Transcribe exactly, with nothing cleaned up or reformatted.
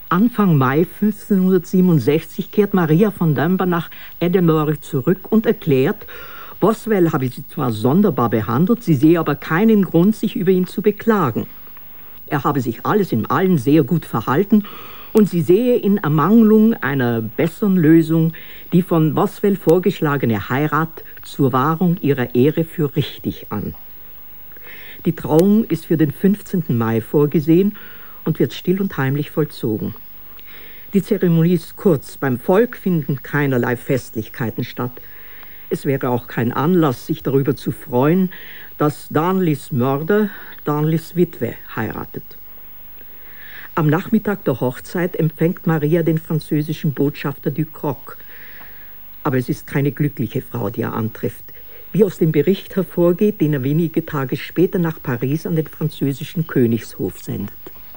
Anfang Mai fünfzehnhundertsiebenundsechzig kehrt Maria von Dunbar nach Edinburgh zurück und erklärt, Boswell habe sie zwar sonderbar behandelt, sie sehe aber keinen Grund, sich über ihn zu beklagen. Er habe sich alles in allem sehr gut verhalten und sie sehe in Ermangelung einer besseren Lösung die von Boswell vorgeschlagene Heirat zur Wahrung ihrer Ehre für richtig an. Die Trauung ist für den fünfzehnten Mai vorgesehen und wird still und heimlich vollzogen. Die Zeremonie ist kurz, beim Volk finden keinerlei Festlichkeiten statt. Es wäre auch kein Anlass, sich darüber zu freuen, dass Darnleys Mörder Darnleys Witwe heiratet. Am Nachmittag der Hochzeit empfängt Maria den französischen Botschafter Ducrocq. Aber es ist keine glückliche Frau, die er antrifft, wie aus dem Bericht hervorgeht, den er wenige Tage später nach Paris an den französischen Königshof sendet.